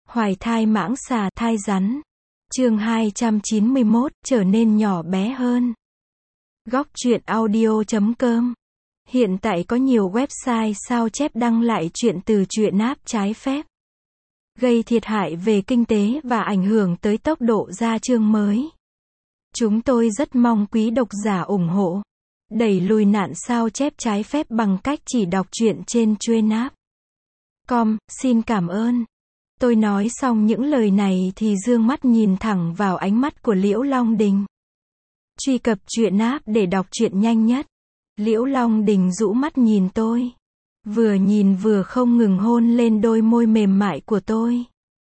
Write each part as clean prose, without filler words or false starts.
Hoài thai mãng xà thai rắn. Chương 291, trở nên nhỏ bé hơn. Góc truyện audio.com. Hiện tại có nhiều website sao chép đăng lại truyện từ truyện app trái phép, gây thiệt hại về kinh tế và ảnh hưởng tới tốc độ ra chương mới. Chúng tôi rất mong quý độc giả ủng hộ, đẩy lùi nạn sao chép trái phép bằng cách chỉ đọc truyện trên truyện.com. Xin cảm ơn. Tôi nói xong những lời này thì dương mắt nhìn thẳng vào ánh mắt của Liễu Long Đình. Truy cập truyện app để đọc truyện nhanh nhất. Liễu Long Đình rũ mắt nhìn tôi. Vừa nhìn vừa không ngừng hôn lên đôi môi mềm mại của tôi.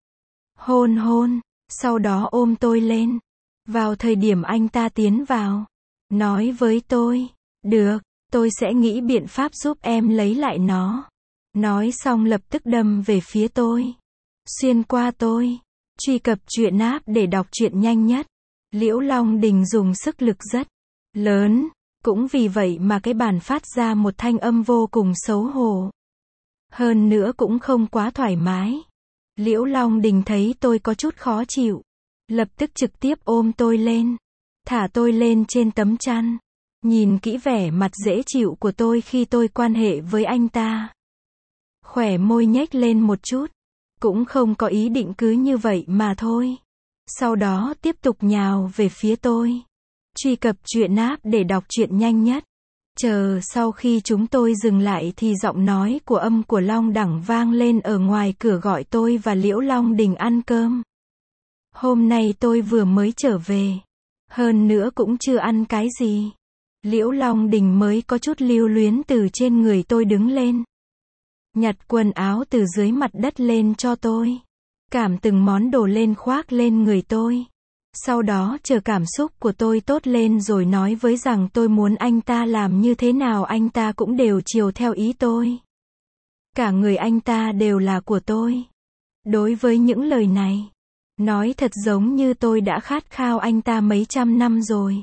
Hôn hôn, sau đó ôm tôi lên. Vào thời điểm anh ta tiến vào, nói với tôi, được, tôi sẽ nghĩ biện pháp giúp em lấy lại nó. Nói xong lập tức đâm về phía tôi. Xuyên qua tôi. Truy cập truyện app để đọc truyện nhanh nhất. Liễu Long Đình dùng sức lực rất lớn. Cũng vì vậy mà cái bàn phát ra một thanh âm vô cùng xấu hổ. Hơn nữa cũng không quá thoải mái. Liễu Long Đình thấy tôi có chút khó chịu, lập tức trực tiếp ôm tôi lên, thả tôi lên trên tấm chăn. Nhìn kỹ vẻ mặt dễ chịu của tôi khi tôi quan hệ với anh ta. Khóe môi nhếch lên một chút. Cũng không có ý định cứ như vậy mà thôi. Sau đó tiếp tục nhào về phía tôi. Truy cập truyện app để đọc truyện nhanh nhất. Chờ sau khi chúng tôi dừng lại thì giọng nói của Long Đẳng vang lên ở ngoài cửa gọi tôi và Liễu Long Đình ăn cơm. Hôm nay tôi vừa mới trở về. Hơn nữa cũng chưa ăn cái gì. Liễu Long Đình mới có chút lưu luyến từ trên người tôi đứng lên. Nhặt quần áo từ dưới mặt đất lên cho tôi. Cảm từng món đồ lên khoác lên người tôi. Sau đó chờ cảm xúc của tôi tốt lên rồi nói với rằng tôi muốn anh ta làm như thế nào anh ta cũng đều chiều theo ý tôi. Cả người anh ta đều là của tôi. Đối với những lời này, nói thật giống như tôi đã khát khao anh ta mấy trăm năm rồi.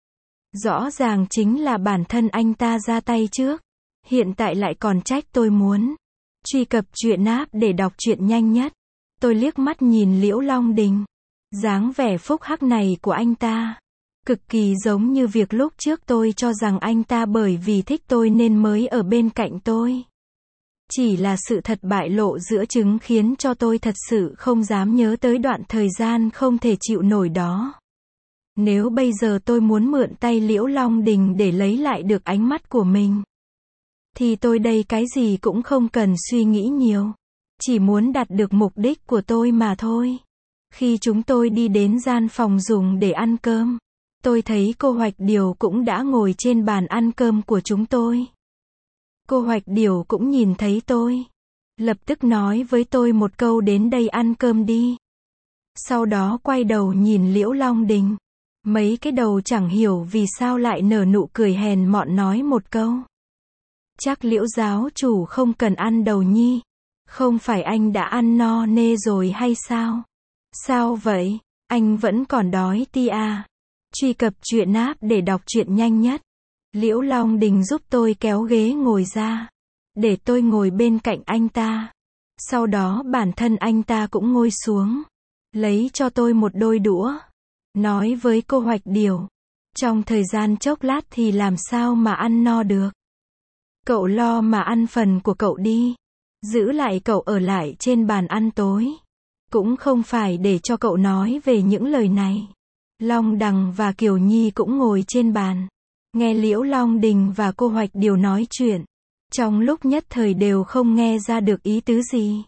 Rõ ràng chính là bản thân anh ta ra tay trước. Hiện tại lại còn trách tôi muốn. Truy cập truyện app để đọc truyện nhanh nhất. Tôi liếc mắt nhìn Liễu Long Đình. Dáng vẻ phúc hắc này của anh ta cực kỳ giống như việc lúc trước tôi cho rằng anh ta bởi vì thích tôi nên mới ở bên cạnh tôi. Chỉ là sự thật bại lộ giữa trứng khiến cho tôi thật sự không dám nhớ tới đoạn thời gian không thể chịu nổi đó. Nếu bây giờ tôi muốn mượn tay Liễu Long Đình để lấy lại được ánh mắt của mình, thì tôi đây cái gì cũng không cần suy nghĩ nhiều. Chỉ muốn đạt được mục đích của tôi mà thôi. Khi chúng tôi đi đến gian phòng dùng để ăn cơm, tôi thấy cô Hoạch Điều cũng đã ngồi trên bàn ăn cơm của chúng tôi. Cô Hoạch Điều cũng nhìn thấy tôi. Lập tức nói với tôi một câu đến đây ăn cơm đi. Sau đó quay đầu nhìn Liễu Long Đình. Mấy cái đầu chẳng hiểu vì sao lại nở nụ cười hèn mọn nói một câu. Chắc Liễu giáo chủ không cần ăn đầu nhi. Không phải anh đã ăn no nê rồi hay sao? Sao vậy? Anh vẫn còn đói ti à? Truy cập truyện app để đọc truyện nhanh nhất. Liễu Long Đình giúp tôi kéo ghế ngồi ra, để tôi ngồi bên cạnh anh ta. Sau đó bản thân anh ta cũng ngồi xuống, lấy cho tôi một đôi đũa. Nói với cô Hoạch Điều, trong thời gian chốc lát thì làm sao mà ăn no được. Cậu lo mà ăn phần của cậu đi. Giữ lại cậu ở lại trên bàn ăn tối. Cũng không phải để cho cậu nói về những lời này. Long Đằng và Kiều Nhi cũng ngồi trên bàn. Nghe Liễu Long Đình và cô Hoạch Điều nói chuyện. Trong lúc nhất thời đều không nghe ra được ý tứ gì.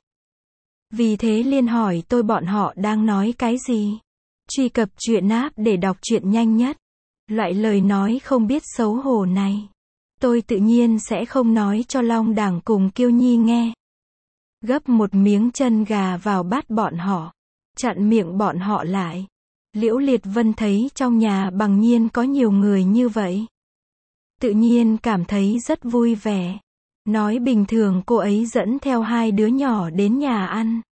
Vì thế liền hỏi tôi bọn họ đang nói cái gì. Truy cập truyện app để đọc truyện nhanh nhất. Loại lời nói không biết xấu hổ này, tôi tự nhiên sẽ không nói cho Long Đằng cùng Kiều Nhi nghe. Gấp một miếng chân gà vào bát bọn họ, chặn miệng bọn họ lại. Liễu Liệt Vân thấy trong nhà Bằng Nhiên có nhiều người như vậy, tự nhiên cảm thấy rất vui vẻ. Nói bình thường cô ấy dẫn theo hai đứa nhỏ đến nhà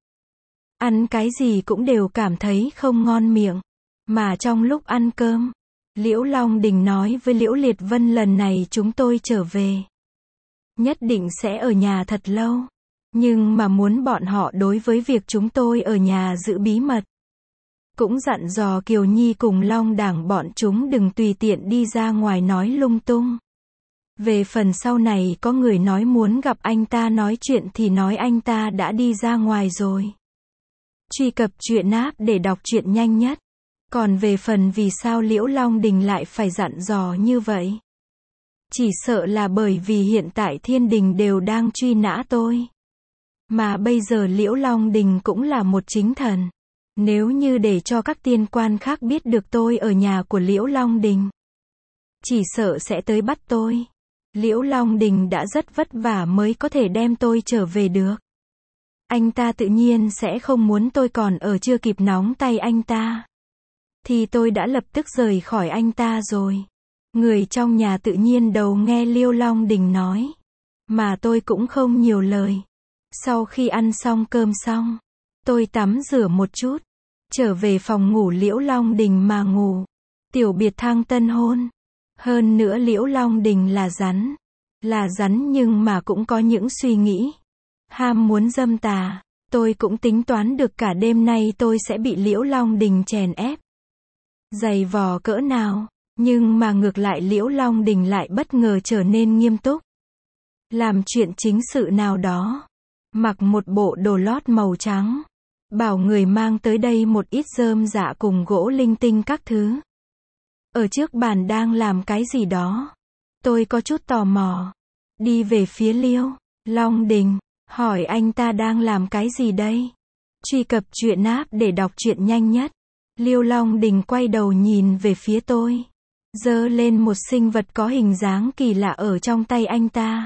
ăn cái gì cũng đều cảm thấy không ngon miệng. Mà trong lúc ăn cơm, Liễu Long Đình nói với Liễu Liệt Vân lần này chúng tôi trở về, nhất định sẽ ở nhà thật lâu. Nhưng mà muốn bọn họ đối với việc chúng tôi ở nhà giữ bí mật. Cũng dặn dò Kiều Nhi cùng Long Đảng bọn chúng đừng tùy tiện đi ra ngoài nói lung tung. Về phần sau này có người nói muốn gặp anh ta nói chuyện thì nói anh ta đã đi ra ngoài rồi. Truy cập truyện app để đọc truyện nhanh nhất. Còn về phần vì sao Liễu Long Đình lại phải dặn dò như vậy? Chỉ sợ là bởi vì hiện tại thiên đình đều đang truy nã tôi. Mà bây giờ Liễu Long Đình cũng là một chính thần. Nếu như để cho các tiên quan khác biết được tôi ở nhà của Liễu Long Đình, chỉ sợ sẽ tới bắt tôi. Liễu Long Đình đã rất vất vả mới có thể đem tôi trở về được. Anh ta tự nhiên sẽ không muốn tôi còn ở chưa kịp nóng tay anh ta. Thì tôi đã lập tức rời khỏi anh ta rồi. Người trong nhà tự nhiên đầu nghe Liễu Long Đình nói. Mà tôi cũng không nhiều lời. Sau khi ăn xong cơm xong, tôi tắm rửa một chút. Trở về phòng ngủ Liễu Long Đình mà ngủ. Tiểu biệt thang tân hôn. Hơn nữa Liễu Long Đình là rắn. Là rắn nhưng mà cũng có những suy nghĩ. Ham muốn dâm tà. Tôi cũng tính toán được cả đêm nay tôi sẽ bị Liễu Long Đình chèn ép. Giày vò cỡ nào. Nhưng mà ngược lại Liễu Long Đình lại bất ngờ trở nên nghiêm túc. Làm chuyện chính sự nào đó. Mặc một bộ đồ lót màu trắng. Bảo người mang tới đây một ít rơm dạ cùng gỗ linh tinh các thứ. Ở trước bàn đang làm cái gì đó. Tôi có chút tò mò. Đi về phía Liễu Long Đình. Hỏi anh ta đang làm cái gì đây? Truy cập truyện app để đọc truyện nhanh nhất. Liễu Long Đình quay đầu nhìn về phía tôi. Giơ lên một sinh vật có hình dáng kỳ lạ ở trong tay anh ta.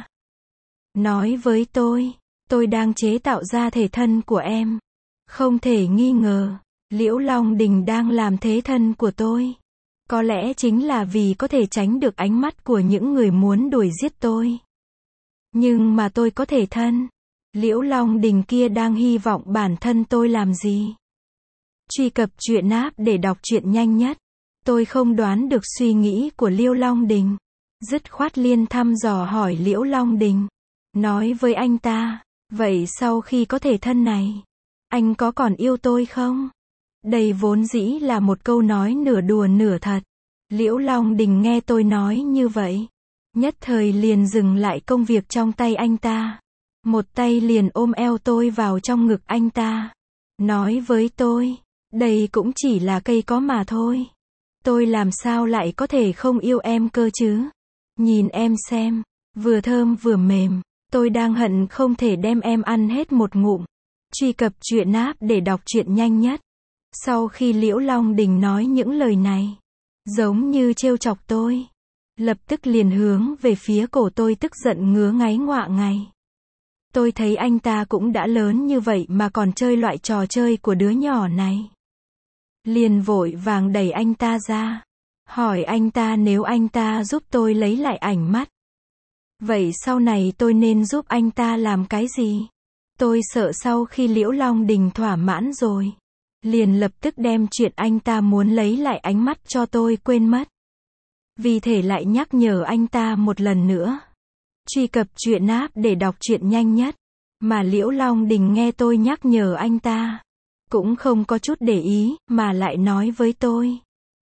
Nói với tôi đang chế tạo ra thể thân của em. Không thể nghi ngờ, Liễu Long Đình đang làm thế thân của tôi. Có lẽ chính là vì có thể tránh được ánh mắt của những người muốn đuổi giết tôi. Nhưng mà tôi có thể thân. Liễu Long Đình kia đang hy vọng bản thân tôi làm gì? Truy cập truyện app để đọc truyện nhanh nhất. Tôi không đoán được suy nghĩ của Liễu Long Đình. Dứt khoát liên thăm dò hỏi Liễu Long Đình. Nói với anh ta, vậy sau khi có thể thân này, anh có còn yêu tôi không? Đây vốn dĩ là một câu nói nửa đùa nửa thật. Liễu Long Đình nghe tôi nói như vậy, nhất thời liền dừng lại công việc trong tay anh ta. Một tay liền ôm eo tôi vào trong ngực anh ta. Nói với tôi, đây cũng chỉ là cây cỏ mà thôi. Tôi làm sao lại có thể không yêu em cơ chứ? Nhìn em xem, vừa thơm vừa mềm. Tôi đang hận không thể đem em ăn hết một ngụm. Truy cập truyện app để đọc truyện nhanh nhất. Sau khi Liễu Long Đình nói những lời này, giống như trêu chọc tôi, lập tức liền hướng về phía cổ tôi tức giận ngứa ngáy ngoạ ngay. Tôi thấy anh ta cũng đã lớn như vậy mà còn chơi loại trò chơi của đứa nhỏ này. Liền vội vàng đẩy anh ta ra. Hỏi anh ta nếu anh ta giúp tôi lấy lại ảnh mắt. Vậy sau này tôi nên giúp anh ta làm cái gì? Tôi sợ sau khi Liễu Long Đình thỏa mãn rồi, liền lập tức đem chuyện anh ta muốn lấy lại ánh mắt cho tôi quên mất. Vì thế lại nhắc nhở anh ta một lần nữa. Truy cập truyện app để đọc truyện nhanh nhất. Mà Liễu Long Đình nghe tôi nhắc nhở anh ta, cũng không có chút để ý, mà lại nói với tôi.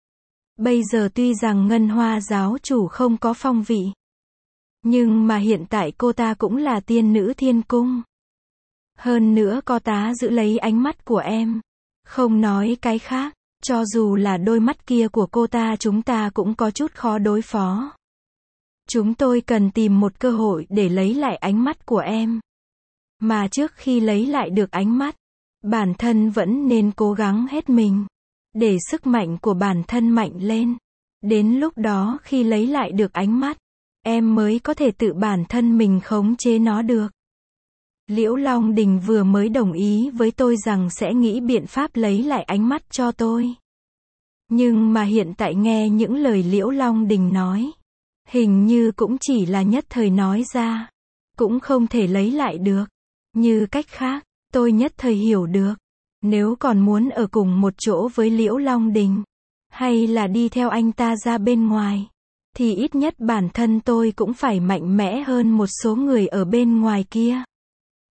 Bây giờ tuy rằng Ngân Hoa giáo chủ không có phong vị, nhưng mà hiện tại cô ta cũng là tiên nữ thiên cung. Hơn nữa có tá giữ lấy ánh mắt của em. Không nói cái khác, cho dù là đôi mắt kia của cô ta chúng ta cũng có chút khó đối phó. Chúng tôi cần tìm một cơ hội để lấy lại ánh mắt của em. Mà trước khi lấy lại được ánh mắt, bản thân vẫn nên cố gắng hết mình, để sức mạnh của bản thân mạnh lên. Đến lúc đó khi lấy lại được ánh mắt, em mới có thể tự bản thân mình khống chế nó được. Liễu Long Đình vừa mới đồng ý với tôi rằng sẽ nghĩ biện pháp lấy lại ánh mắt cho tôi. Nhưng mà hiện tại nghe những lời Liễu Long Đình nói, hình như cũng chỉ là nhất thời nói ra, cũng không thể lấy lại được. Như cách khác, tôi nhất thời hiểu được, nếu còn muốn ở cùng một chỗ với Liễu Long Đình, hay là đi theo anh ta ra bên ngoài, thì ít nhất bản thân tôi cũng phải mạnh mẽ hơn một số người ở bên ngoài kia.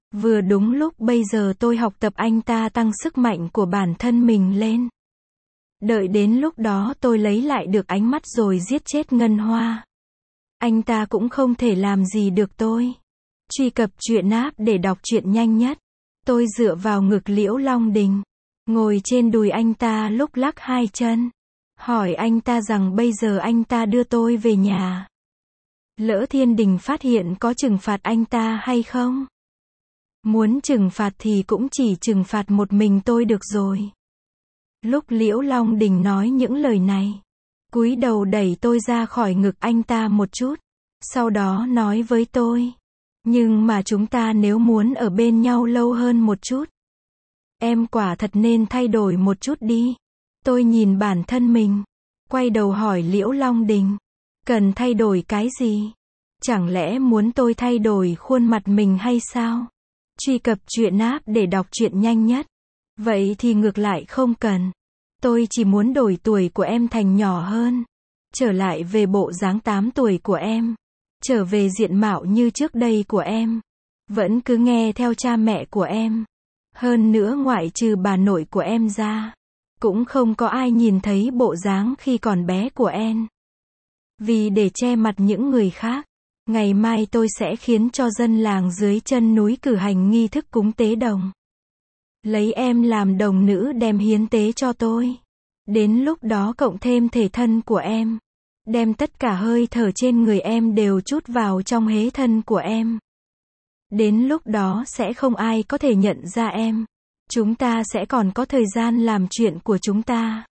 Vừa đúng lúc bây giờ tôi học tập anh ta tăng sức mạnh của bản thân mình lên. Đợi đến lúc đó tôi lấy lại được ánh mắt rồi giết chết Ngân Hoa. Anh ta cũng không thể làm gì được tôi. Truy cập truyện app để đọc truyện nhanh nhất. Tôi dựa vào ngực Liễu Long Đình, ngồi trên đùi anh ta lúc lắc hai chân. Hỏi anh ta rằng bây giờ anh ta đưa tôi về nhà. Lỡ Thiên Đình phát hiện có trừng phạt anh ta hay không? Muốn trừng phạt thì cũng chỉ trừng phạt một mình tôi được rồi. Lúc Liễu Long Đình nói những lời này, cúi đầu đẩy tôi ra khỏi ngực anh ta một chút. Sau đó nói với tôi. Nhưng mà chúng ta nếu muốn ở bên nhau lâu hơn một chút, em quả thật nên thay đổi một chút đi. Tôi nhìn bản thân mình, quay đầu hỏi Liễu Long Đình. Cần thay đổi cái gì? Chẳng lẽ muốn tôi thay đổi khuôn mặt mình hay sao? Truy cập truyện app để đọc truyện nhanh nhất. Vậy thì ngược lại không cần. Tôi chỉ muốn đổi tuổi của em thành nhỏ hơn. Trở lại về bộ dáng 8 tuổi của em. Trở về diện mạo như trước đây của em. Vẫn cứ nghe theo cha mẹ của em. Hơn nữa ngoại trừ bà nội của em ra, cũng không có ai nhìn thấy bộ dáng khi còn bé của em. Vì để che mặt những người khác, ngày mai tôi sẽ khiến cho dân làng dưới chân núi cử hành nghi thức cúng tế đồng. Lấy em làm đồng nữ đem hiến tế cho tôi. Đến lúc đó cộng thêm thể thân của em, đem tất cả hơi thở trên người em đều trút vào trong hế thân của em. Đến lúc đó sẽ không ai có thể nhận ra em. Chúng ta sẽ còn có thời gian làm chuyện của chúng ta.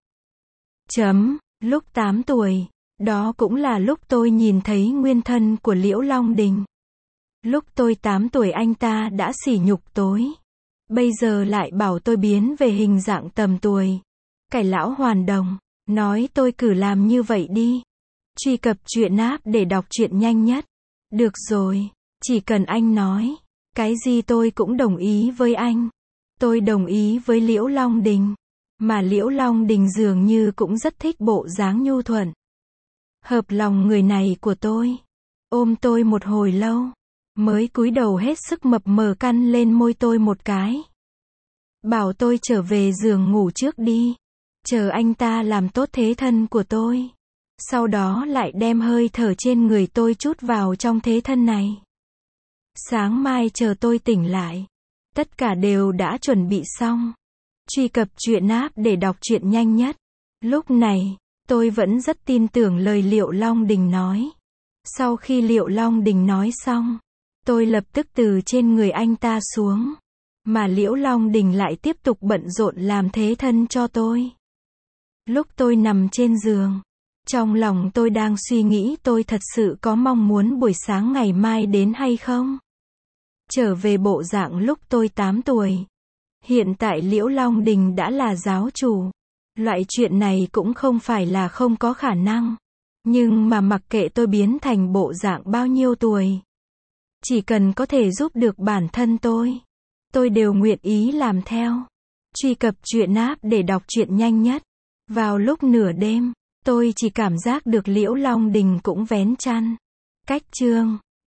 Lúc 8 tuổi, đó cũng là lúc tôi nhìn thấy nguyên thân của Liễu Long Đình. Lúc tôi 8 tuổi anh ta đã sỉ nhục tôi. Bây giờ lại bảo tôi biến về hình dạng tầm tuổi. Cải lão hoàn đồng, nói tôi cứ làm như vậy đi. Truy cập truyện app để đọc truyện nhanh nhất. Được rồi, chỉ cần anh nói, cái gì tôi cũng đồng ý với anh. Tôi đồng ý với Liễu Long Đình. Mà Liễu Long Đình dường như cũng rất thích bộ dáng nhu thuận, hợp lòng người này của tôi. Ôm tôi một hồi lâu, mới cúi đầu hết sức mập mờ căn lên môi tôi một cái. Bảo tôi trở về giường ngủ trước đi. Chờ anh ta làm tốt thế thân của tôi. Sau đó lại đem hơi thở trên người tôi trút vào trong thế thân này. Sáng mai chờ tôi tỉnh lại, tất cả đều đã chuẩn bị xong. Truy cập truyện app để đọc truyện nhanh nhất. Lúc này, tôi vẫn rất tin tưởng lời Liễu Long Đình nói. Sau khi Liễu Long Đình nói xong, tôi lập tức từ trên người anh ta xuống. Mà Liễu Long Đình lại tiếp tục bận rộn làm thế thân cho tôi. Lúc tôi nằm trên giường, trong lòng tôi đang suy nghĩ tôi thật sự có mong muốn buổi sáng ngày mai đến hay không? Trở về bộ dạng lúc tôi 8 tuổi. Hiện tại Liễu Long Đình đã là giáo chủ. Loại chuyện này cũng không phải là không có khả năng. Nhưng mà mặc kệ tôi biến thành bộ dạng bao nhiêu tuổi, chỉ cần có thể giúp được bản thân tôi đều nguyện ý làm theo. Truy cập truyện app để đọc truyện nhanh nhất. Vào lúc nửa đêm, tôi chỉ cảm giác được Liễu Long Đình cũng vén chăn. Cách chương